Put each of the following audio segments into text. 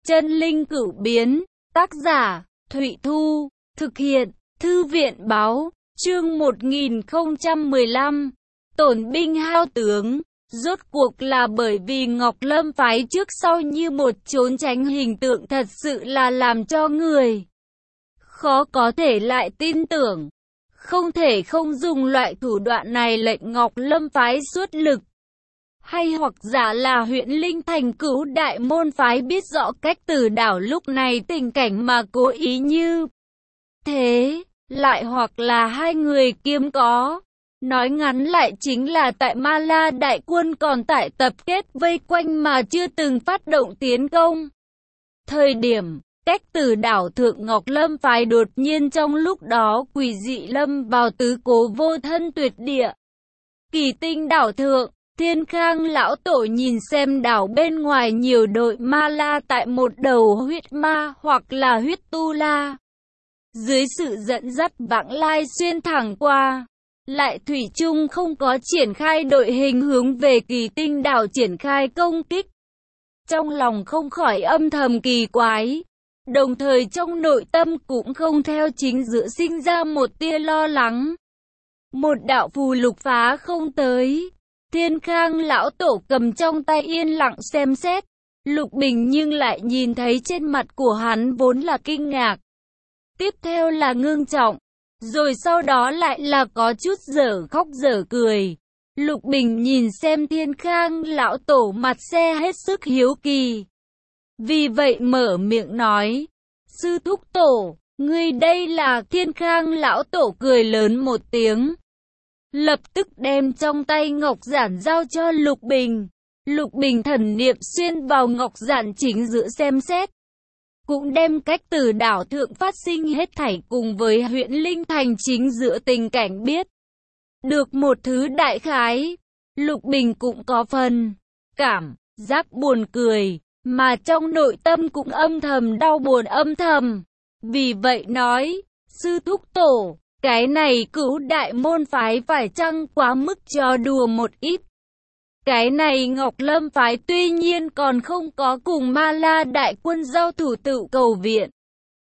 Chân linh cửu biến, tác giả, Thụy Thu, thực hiện, Thư viện báo, chương 1015, tổn binh hao tướng, rốt cuộc là bởi vì Ngọc Lâm phái trước sau như một trốn tránh hình tượng thật sự là làm cho người khó có thể lại tin tưởng. Không thể không dùng loại thủ đoạn này lệnh Ngọc Lâm phái suốt lực. Hay hoặc giả là huyện Linh Thành Cửu Đại môn phái biết rõ cách Tử Đảo lúc này tình cảnh mà cố ý như thế, lại hoặc là hai người kiêm có. Nói ngắn lại chính là tại Ma La đại quân còn tại tập kết vây quanh mà chưa từng phát động tiến công. Thời điểm cách Tử Đảo Thượng Ngọc Lâm phái đột nhiên trong lúc đó quỷ dị lâm vào tứ cố vô thân tuyệt địa. Kỳ Tinh đảo thượng, Thiên Khang lão tổ nhìn xem đảo bên ngoài nhiều đội ma la tại một đầu huyết ma hoặc là huyết tu la. Dưới sự dẫn dắt vãng lai xuyên thẳng qua, lại thủy chung không có triển khai đội hình hướng về Kỳ Tinh đảo triển khai công kích. Trong lòng không khỏi âm thầm kỳ quái, đồng thời trong nội tâm cũng không theo chính giữa sinh ra một tia lo lắng. Một đạo phù lục phá không tới, Thiên Khang lão tổ cầm trong tay yên lặng xem xét. Lục Bình nhưng lại nhìn thấy trên mặt của hắn vốn là kinh ngạc, tiếp theo là ngưng trọng, rồi sau đó lại là có chút dở khóc dở cười. Lục Bình nhìn xem Thiên Khang lão tổ mặt xe hết sức hiếu kỳ, vì vậy mở miệng nói: "Sư thúc tổ, ngươi đây là?" Thiên Khang lão tổ cười lớn một tiếng, lập tức đem trong tay ngọc giản giao cho Lục Bình. Lục Bình thần niệm xuyên vào ngọc giản chính giữa xem xét, cũng đem cách Tử Đảo Thượng phát sinh hết thảy cùng với huyện Linh Thành chính giữa tình cảnh biết được một thứ đại khái. Lục Bình cũng có phần cảm giác buồn cười, mà trong nội tâm cũng âm thầm đau buồn âm thầm. Vì vậy nói: "Sư thúc tổ, cái này Cửu Đại môn phái phải chăng quá mức cho đùa một ít? Cái này Ngọc Lâm phái tuy nhiên còn không có cùng Ma La đại quân giao thủ tự cầu viện.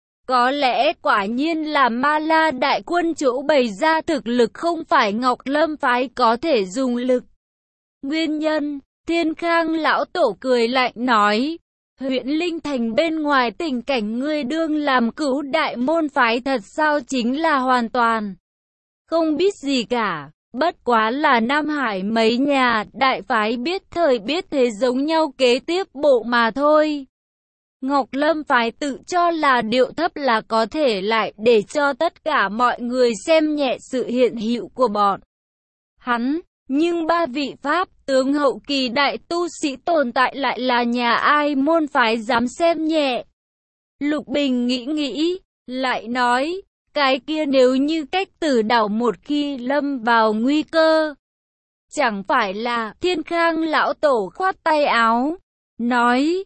Có lẽ quả nhiên là Ma La đại quân chỗ bày ra thực lực không phải Ngọc Lâm phái có thể dùng lực. Nguyên nhân?" Thiên Khang lão tổ cười lạnh nói: "Huyện Linh Thành bên ngoài tình cảnh ngươi đương làm Cửu Đại môn phái thật sao chính là hoàn toàn không biết gì cả. Bất quá là Nam Hải mấy nhà đại phái biết thời biết thế giống nhau kế tiếp bộ mà thôi." Ngọc Lâm phái tự cho là điệu thấp là có thể lại để cho tất cả mọi người xem nhẹ sự hiện hữu của bọn hắn. Nhưng ba vị pháp tướng hậu kỳ đại tu sĩ tồn tại lại là nhà ai môn phái dám xem nhẹ? Lục Bình nghĩ nghĩ, lại nói: "Cái kia nếu như cách Tử Đảo một khi lâm vào nguy cơ, chẳng phải là..." Thiên Khang lão tổ khoát tay áo, nói: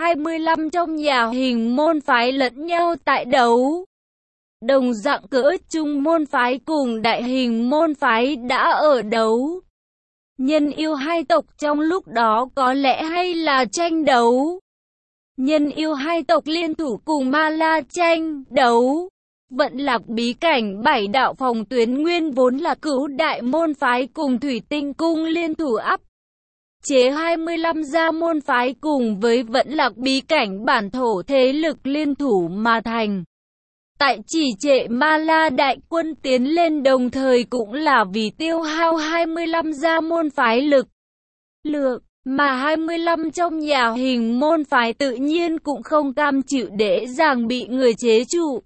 25 trong nhà hình môn phái lẫn nhau tại đấu. Đồng dạng cỡ trung môn phái cùng đại hình môn phái đã ở đấu. Nhân yêu hai tộc trong lúc đó có lẽ hay là tranh đấu. Nhân yêu hai tộc liên thủ cùng Ma La tranh đấu. Vận Lạc bí cảnh 7 đạo phòng tuyến nguyên vốn là Cửu Đại môn phái cùng Thủy Tinh cung liên thủ áp chế 25 gia môn phái cùng với Vận Lạc bí cảnh bản thổ thế lực liên thủ mà thành. Tại chỉ trệ Ma La đại quân tiến lên đồng thời cũng là vì tiêu hao 25 gia môn phái lực lượng, mà 25 trong nhà hình môn phái tự nhiên cũng không cam chịu dễ dàng bị người chế trụ.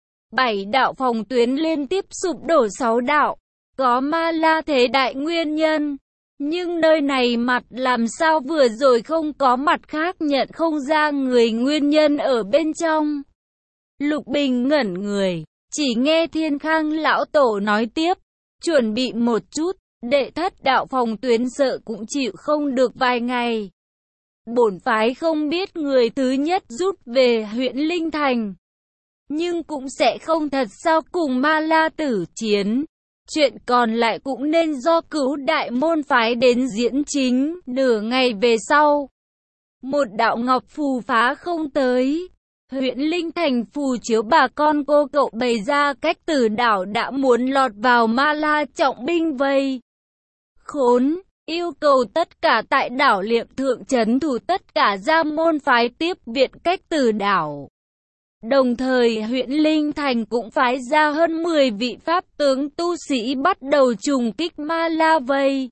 7 đạo phòng tuyến liên tiếp sụp đổ 6 đạo, có Ma La thế đại nguyên nhân. Nhưng nơi này mặt làm sao vừa rồi không có mặt khác nhận không ra người nguyên nhân ở bên trong. Lục Bình ngẩn người, chỉ nghe Thiên Khang lão tổ nói tiếp: "Chuẩn bị một chút, đệ thất đạo phòng tuyến sợ cũng chịu không được vài ngày. Bổn phái không biết người thứ nhất rút về huyện Linh Thành, nhưng cũng sẽ không thật sao cùng Ma La tử chiến. Chuyện còn lại cũng nên do Cửu Đại môn phái đến diễn chính nửa ngày về sau." một đạo ngọc phù phá không tới. Huyện Linh Thành phù chiếu bà con cô cậu bày ra cách Tử đảo đã muốn lọt vào Ma La trọng binh vây khốn, yêu cầu tất cả tại đảo Liệm Thượng trấn thủ tất cả gia môn phái tiếp viện cách Tử đảo. Đồng thời huyện Linh Thành cũng phái ra hơn 10 vị pháp tướng tu sĩ bắt đầu trùng kích Ma La vây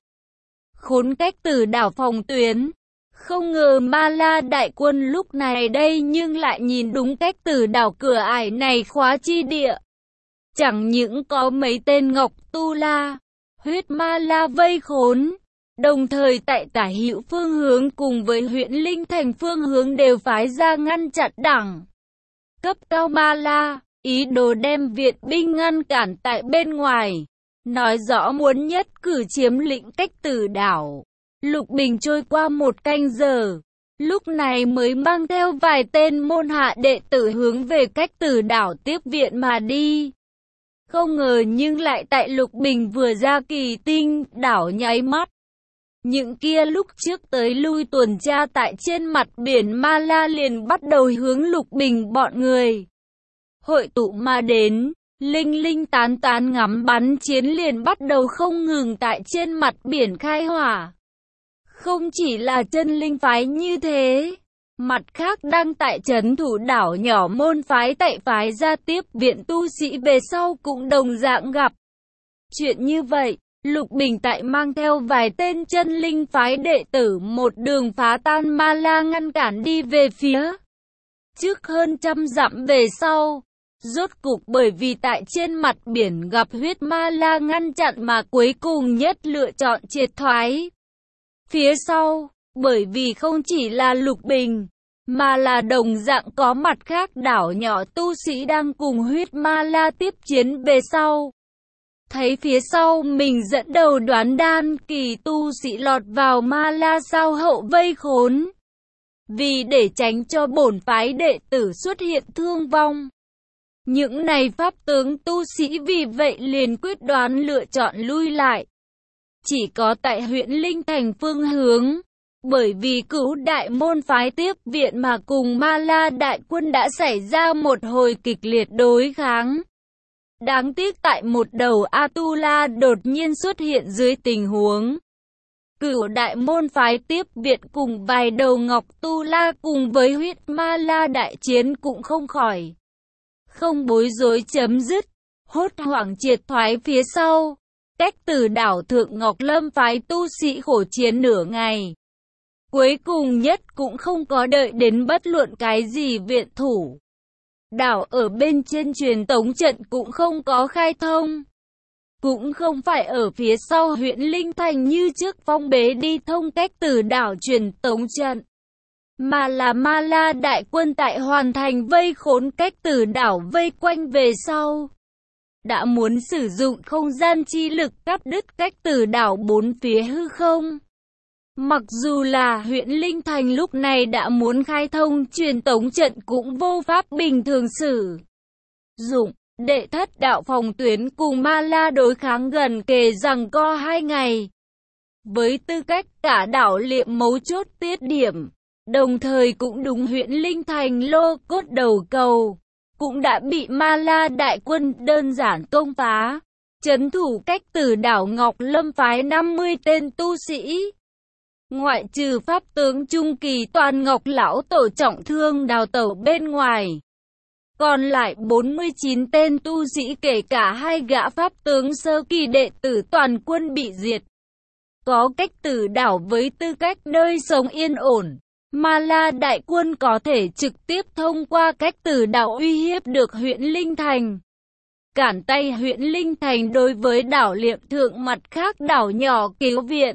khốn cách Tử đảo phòng tuyến. Không ngờ Ma La đại quân lúc này đây nhưng lại nhìn đúng cách Tử đảo cửa ải này khóa chi địa. Chẳng những có mấy tên Ngọc Tu La, huyết Ma La vây khốn, đồng thời tại Tả Hữu phương hướng cùng với huyện Linh Thành phương hướng đều phái ra ngăn chặn đẳng cấp cao Ma La, ý đồ đem viện binh ngăn cản tại bên ngoài, nói rõ muốn nhất cử chiếm lĩnh cách Tử đảo. Lục Bình trôi qua một canh giờ, lúc này mới mang theo vài tên môn hạ đệ tử hướng về cách Tử đảo tiếp viện mà đi. Không ngờ nhưng lại tại Lục Bình vừa ra Kỳ Tinh đảo nháy mắt, những kia lúc trước tới lui tuần tra tại trên mặt biển Ma La liền bắt đầu hướng Lục Bình bọn người hội tụ mà đến. Linh linh tán tán ngắm bắn chiến liền bắt đầu không ngừng tại trên mặt biển khai hỏa. Không chỉ là chân linh phái như thế, mặt khác đang tại trấn thủ đảo nhỏ môn phái tại phái ra tiếp viện tu sĩ về sau cũng đồng dạng gặp chuyện như vậy. Lục Bình tại mang theo vài tên chân linh phái đệ tử một đường phá tan Ma La ngăn cản đi về phía trước hơn 100 dặm về sau. Rốt cục bởi vì tại trên mặt biển gặp huyết Ma La ngăn chặn mà cuối cùng nhất lựa chọn triệt thoái phía sau, bởi vì không chỉ là Lục Bình, mà là đồng dạng có mặt khác đảo nhỏ tu sĩ đang cùng huyết Ma La tiếp chiến về sau. Thấy phía sau mình dẫn đầu đoán đan kỳ tu sĩ lọt vào Ma La sao hậu vây khốn. Vì để tránh cho bổn phái đệ tử xuất hiện thương vong, những này pháp tướng tu sĩ vì vậy liền quyết đoán lựa chọn lui lại. Chỉ có tại huyện Linh Thành phương hướng, bởi vì Cửu đại môn phái tiếp viện mà cùng Ma La đại quân đã xảy ra một hồi kịch liệt đối kháng. Đáng tiếc tại một đầu Atula đột nhiên xuất hiện dưới tình huống Cửu đại môn phái tiếp viện cùng vài đầu Ngọc Tu La cùng với huyết Ma La đại chiến cũng không khỏi không bối rối chấm dứt, hốt hoảng triệt thoái phía sau. Cách Tử đảo Thượng Ngọc Lâm phái tu sĩ khổ chiến nửa ngày, cuối cùng nhất cũng không có đợi đến bất luận cái gì viện thủ. Đảo ở bên trên truyền tống trận cũng không có khai thông, cũng không phải ở phía sau huyện Linh Thành như trước phong bế đi thông cách Tử đảo truyền tống trận, mà là Ma La đại quân tại hoàn thành vây khốn cách Tử đảo vây quanh về sau, đã muốn sử dụng không gian chi lực cắt đứt cách Tử đảo bốn phía hư không. Mặc dù là huyện Linh Thành lúc này đã muốn khai thông truyền tống trận cũng vô pháp bình thường sử dụng. Đệ thất đạo phòng tuyến cùng Ma La đối kháng gần kề giằng co 2 ngày. Với tư cách cả đảo Liệm mấu chốt tiết điểm, đồng thời cũng đúng huyện Linh Thành lô cốt đầu cầu, cũng đã bị Ma La đại quân đơn giản công phá. Trấn thủ cách Tử đảo Ngọc Lâm phái 50 tên tu sĩ, ngoại trừ pháp tướng trung kỳ Toàn Ngọc lão tổ trọng thương đào tẩu bên ngoài, còn lại 49 tên tu sĩ kể cả 2 gã pháp tướng sơ kỳ đệ tử toàn quân bị diệt. Có cách Tử đảo với tư cách nơi sống yên ổn, Ma La đại quân có thể trực tiếp thông qua cách Tử đảo uy hiếp được huyện Linh Thành, cản tay huyện Linh Thành đối với đảo Liệm Thượng mặt khác đảo nhỏ cứu viện.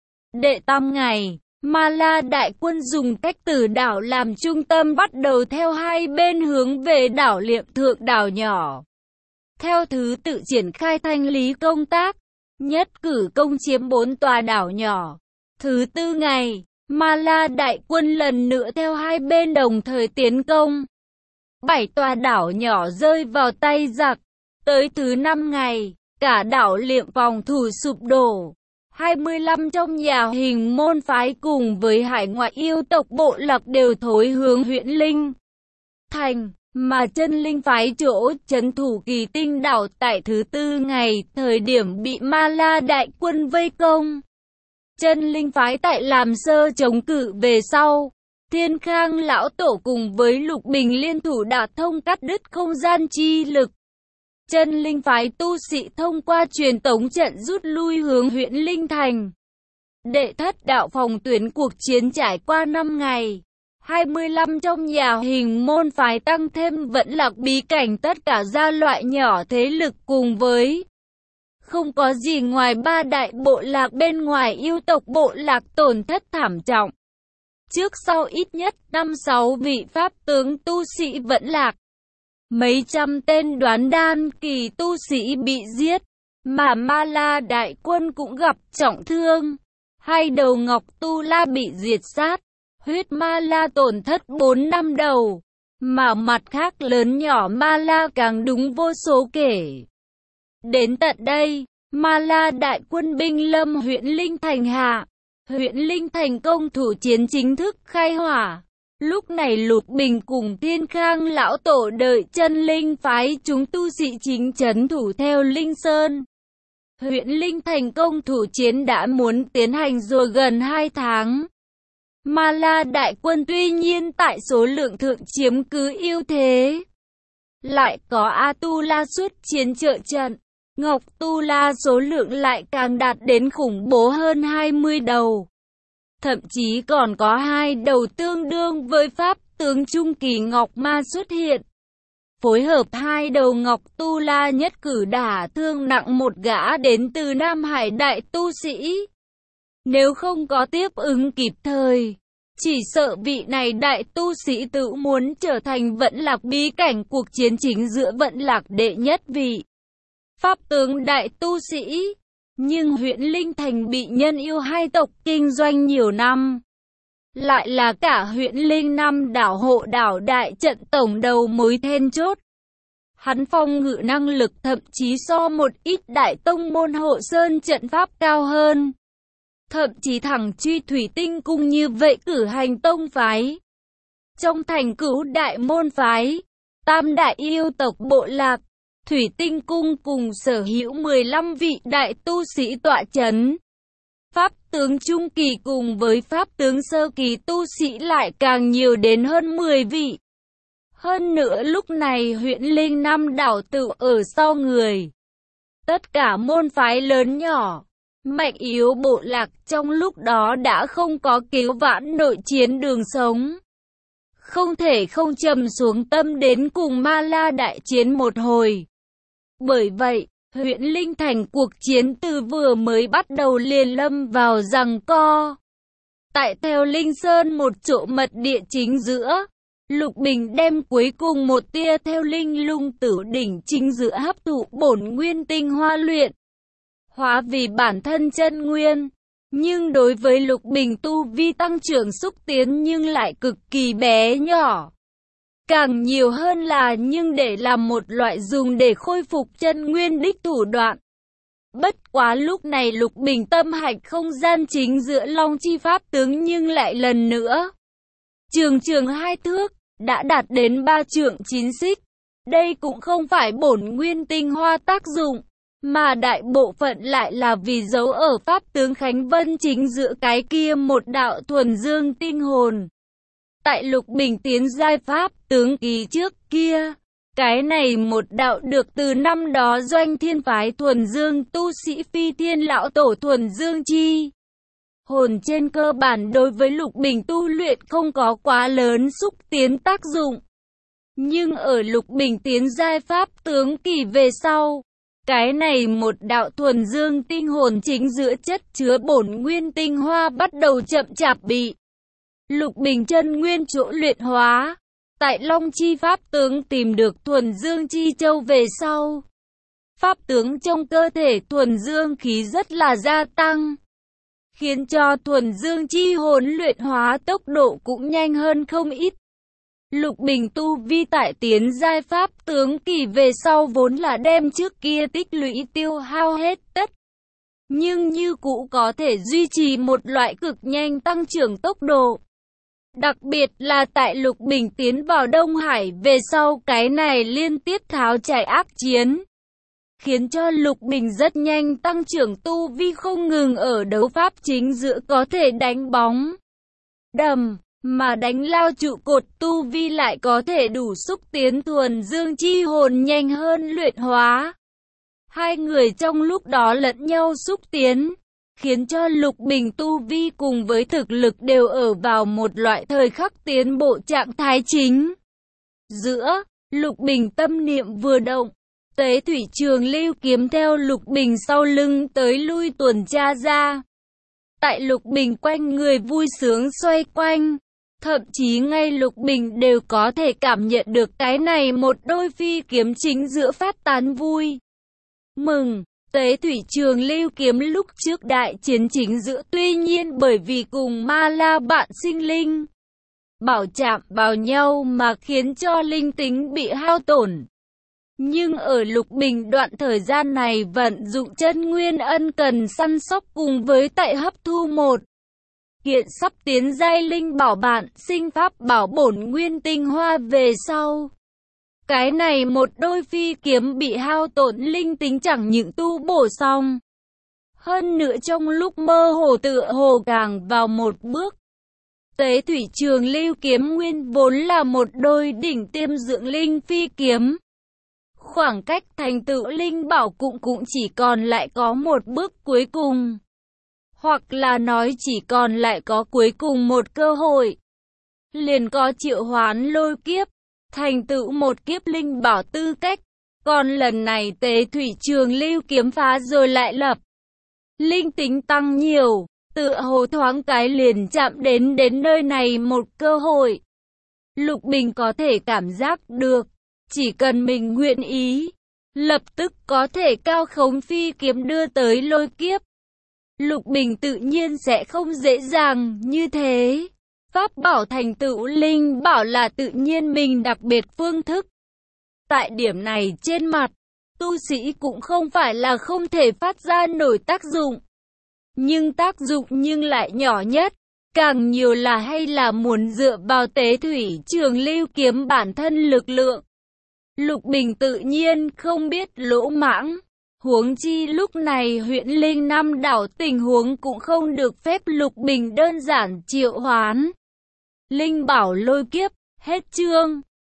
Đệ tam ngày, Ma La đại quân dùng cách Tử đảo làm trung tâm bắt đầu theo hai bên hướng về đảo Liệm Thượng đảo nhỏ, theo thứ tự triển khai thanh lý công tác, nhất cử công chiếm 4 tòa đảo nhỏ. Thứ tư ngày, Ma La đại quân lần nữa theo hai bên đồng thời tiến công, 7 tòa đảo nhỏ rơi vào tay giặc. Tới thứ 5 ngày, cả đảo Liệm phòng thủ sụp đổ, 25 trong nhà hình môn phái cùng với hải ngoại yêu tộc bộ lạc đều thối hướng huyện Linh Thành, mà chân linh phái chỗ trấn thủ Kỳ Tinh đảo tại thứ tư ngày, thời điểm bị Ma La đại quân vây công. Chân linh phái tại làm sơ chống cự về sau, Thiên Khang lão tổ cùng với Lục Bình liên thủ đả thông cắt đứt không gian chi lực. Chân linh phái tu sĩ thông qua truyền tống trận rút lui hướng huyện Linh Thành. Đệ thất đạo phòng tuyến cuộc chiến trải qua 5 ngày. 25 trong nhà hình môn phái tăng thêm vẫn lạc bí cảnh tất cả gia loại nhỏ thế lực cùng với không có gì ngoài 3 đại bộ lạc bên ngoài yêu tộc bộ lạc tổn thất thảm trọng. Trước sau ít nhất 5-6 vị pháp tướng tu sĩ vẫn lạc. Mấy trăm tên đoán đan kỳ tu sĩ bị giết, mà Ma La đại quân cũng gặp trọng thương. 2 đầu Ngọc Tu La bị diệt sát, huyết Ma La tổn thất 4 năm đầu, mà mặt khác lớn nhỏ Ma La càng đúng vô số kể. Đến tận đây, Ma La đại quân binh lâm huyện Linh Thành hạ. Huyện Linh Thành công thủ chiến chính thức khai hỏa. Lúc này Lục Bình cùng Thiên Khang lão tổ đợi chân linh phái chúng tu sĩ chính trấn thủ theo Linh Sơn. Huyện Linh Thành công thủ chiến đã muốn tiến hành rồi gần 2 tháng. Ma La đại quân tuy nhiên tại số lượng thượng chiếm cứ ưu thế, lại có A Tu La xuất chiến trợ trận. Ngọc Tu La số lượng lại càng đạt đến khủng bố hơn 20 đầu. Thậm chí còn có 2 đầu tương đương với pháp tướng trung kỳ Ngọc Ma xuất hiện. Phối hợp 2 đầu Ngọc Tu La nhất cử đả thương nặng một gã đến từ Nam Hải đại tu sĩ. Nếu không có tiếp ứng kịp thời, chỉ sợ vị này đại tu sĩ tự muốn trở thành vận lạc bí cảnh cuộc chiến chính giữa vận lạc đệ nhất vị pháp tướng đại tu sĩ. Nhưng huyện Linh Thành bị nhân yêu 2 tộc kinh doanh nhiều năm, lại là cả huyện Linh Năm đảo hộ đảo đại trận tổng đầu mối then chốt. Hắn phòng ngự năng lực thậm chí so một ít đại tông môn hộ sơn trận pháp cao hơn. Thậm chí thẳng truy thủy tinh cung như vậy cử hành tông phái. Trong thành cửu đại môn phái, tam đại yêu tộc bộ lạc, Thủy Tinh Cung cùng sở hữu 15 vị đại tu sĩ tọa chấn. Pháp tướng trung kỳ cùng với pháp tướng sơ kỳ tu sĩ lại càng nhiều đến hơn 10 vị. Hơn nữa lúc này huyện Linh Năm đảo tự ở sau người. Tất cả môn phái lớn nhỏ, mạnh yếu bộ lạc trong lúc đó đã không có cứu vãn nội chiến đường sống. Không thể không trầm xuống tâm đến cùng Ma La đại chiến một hồi. Bởi vậy, huyện Linh Thành cuộc chiến từ vừa mới bắt đầu liền lâm vào giằng co. Tại theo Linh Sơn một chỗ mật địa chính giữa, Lục Bình đem cuối cùng một tia theo Linh Lung Tử đỉnh chính giữa hấp thụ bổn nguyên tinh hoa luyện, hóa vì bản thân chân nguyên. Nhưng đối với Lục Bình tu vi tăng trưởng xúc tiến nhưng lại cực kỳ bé nhỏ. Càng nhiều hơn là nhưng để làm một loại dùng để khôi phục chân nguyên đích thủ đoạn. Bất quá lúc này Lục Bình tâm hạch không gian chính giữa Long Chi Pháp tướng nhưng lại lần nữa. Trường 2 thước, đã đạt đến 3 trượng 9 xích. Đây cũng không phải bổn nguyên tinh hoa tác dụng, mà đại bộ phận lại là vì giấu ở Pháp tướng Khánh Vân chính giữa cái kia một đạo thuần dương tinh hồn. Tại Lục Bình tiến giai pháp tướng kỳ trước kia, cái này một đạo được từ năm đó doanh thiên phái thuần dương tu sĩ Phi Thiên lão tổ thuần dương chi hồn trên cơ bản đối với Lục Bình tu luyện không có quá lớn xúc tiến tác dụng. Nhưng ở Lục Bình tiến giai pháp tướng kỳ về sau, cái này một đạo thuần dương tinh hồn chính giữa chất chứa bổn nguyên tinh hoa bắt đầu chậm chạp bị Lục Bình chân nguyên chỗ luyện hóa. Tại Long Chi Pháp tướng tìm được thuần dương chi châu về sau, Pháp tướng trong cơ thể thuần dương khí rất là gia tăng, khiến cho thuần dương chi hồn luyện hóa tốc độ cũng nhanh hơn không ít. Lục Bình tu vi tại tiến giai pháp tướng kỳ về sau vốn là đem trước kia tích lũy tiêu hao hết tất nhưng như cũ có thể duy trì một loại cực nhanh tăng trưởng tốc độ. Đặc biệt là tại Lục Bình tiến vào Đông Hải về sau, cái này liên tiếp tháo chạy ác chiến, khiến cho Lục Bình rất nhanh tăng trưởng tu vi, không ngừng ở đấu pháp chính giữa có thể đánh bóng đầm, mà đánh lao trụ cột tu vi lại có thể đủ xúc tiến thuần dương chi hồn nhanh hơn luyện hóa. Hai người trong lúc đó lẫn nhau xúc tiến, khiến cho Lục Bình tu vi cùng với thực lực đều ở vào một loại thời khắc tiến bộ trạng thái chính. Giữa, Lục Bình tâm niệm vừa động, Tế Thủy Trường Lưu kiếm theo Lục Bình sau lưng tới lui tuần tra ra. Tại Lục Bình quanh người vui sướng xoay quanh, thậm chí ngay Lục Bình đều có thể cảm nhận được cái này một đôi phi kiếm chính giữa phát tán vui mừng. Tế Thủy Trường Lưu kiếm lúc trước đại chiến chính giữa tuy nhiên bởi vì cùng ma la bạn sinh linh bảo chạm vào nhau mà khiến cho linh tính bị hao tổn. Nhưng ở Lục Bình đoạn thời gian này vận dụng chân nguyên ân cần săn sóc cùng với tại hấp thu một hiện sắp tiến giai linh bảo bạn sinh pháp bảo bổn nguyên tinh hoa về sau. Cái này một đôi phi kiếm bị hao tổn linh tính chẳng những tu bổ xong, hơn nữa trong lúc mơ hồ tựa hồ càng vào một bước. Tế Thủy Trường Lưu kiếm nguyên vốn là một đôi đỉnh tiêm dưỡng linh phi kiếm. Khoảng cách thành tựu linh bảo cũng chỉ còn lại có một bước cuối cùng. Hoặc là nói chỉ còn lại có cuối cùng một cơ hội. Liền có triệu hoán lôi kiếp, thành tựu một kiếp linh bảo tư cách. Còn lần này Tế Thủy Trường Lưu kiếm phá rồi lại lập. Linh tính tăng nhiều, tựa hồ thoáng cái liền chạm đến nơi này một cơ hội. Lục Bình có thể cảm giác được, chỉ cần mình nguyện ý, lập tức có thể cao khống phi kiếm đưa tới lôi kiếp. Lục Bình tự nhiên sẽ không dễ dàng như thế. Pháp bảo thành tựu linh bảo là tự nhiên mình đặc biệt phương thức. Tại điểm này trên mặt, tu sĩ cũng không phải là không thể phát ra nổi tác dụng. Nhưng tác dụng nhưng lại nhỏ nhất, càng nhiều là hay là muốn dựa vào Tế Thủy Trường Lưu kiếm bản thân lực lượng. Lục Bình tự nhiên không biết lỗ mãng. Huống chi lúc này huyện Linh Nam đảo tình huống cũng không được phép Lục Bình đơn giản triệu hoán. Linh bảo lôi kiếp, hết chương.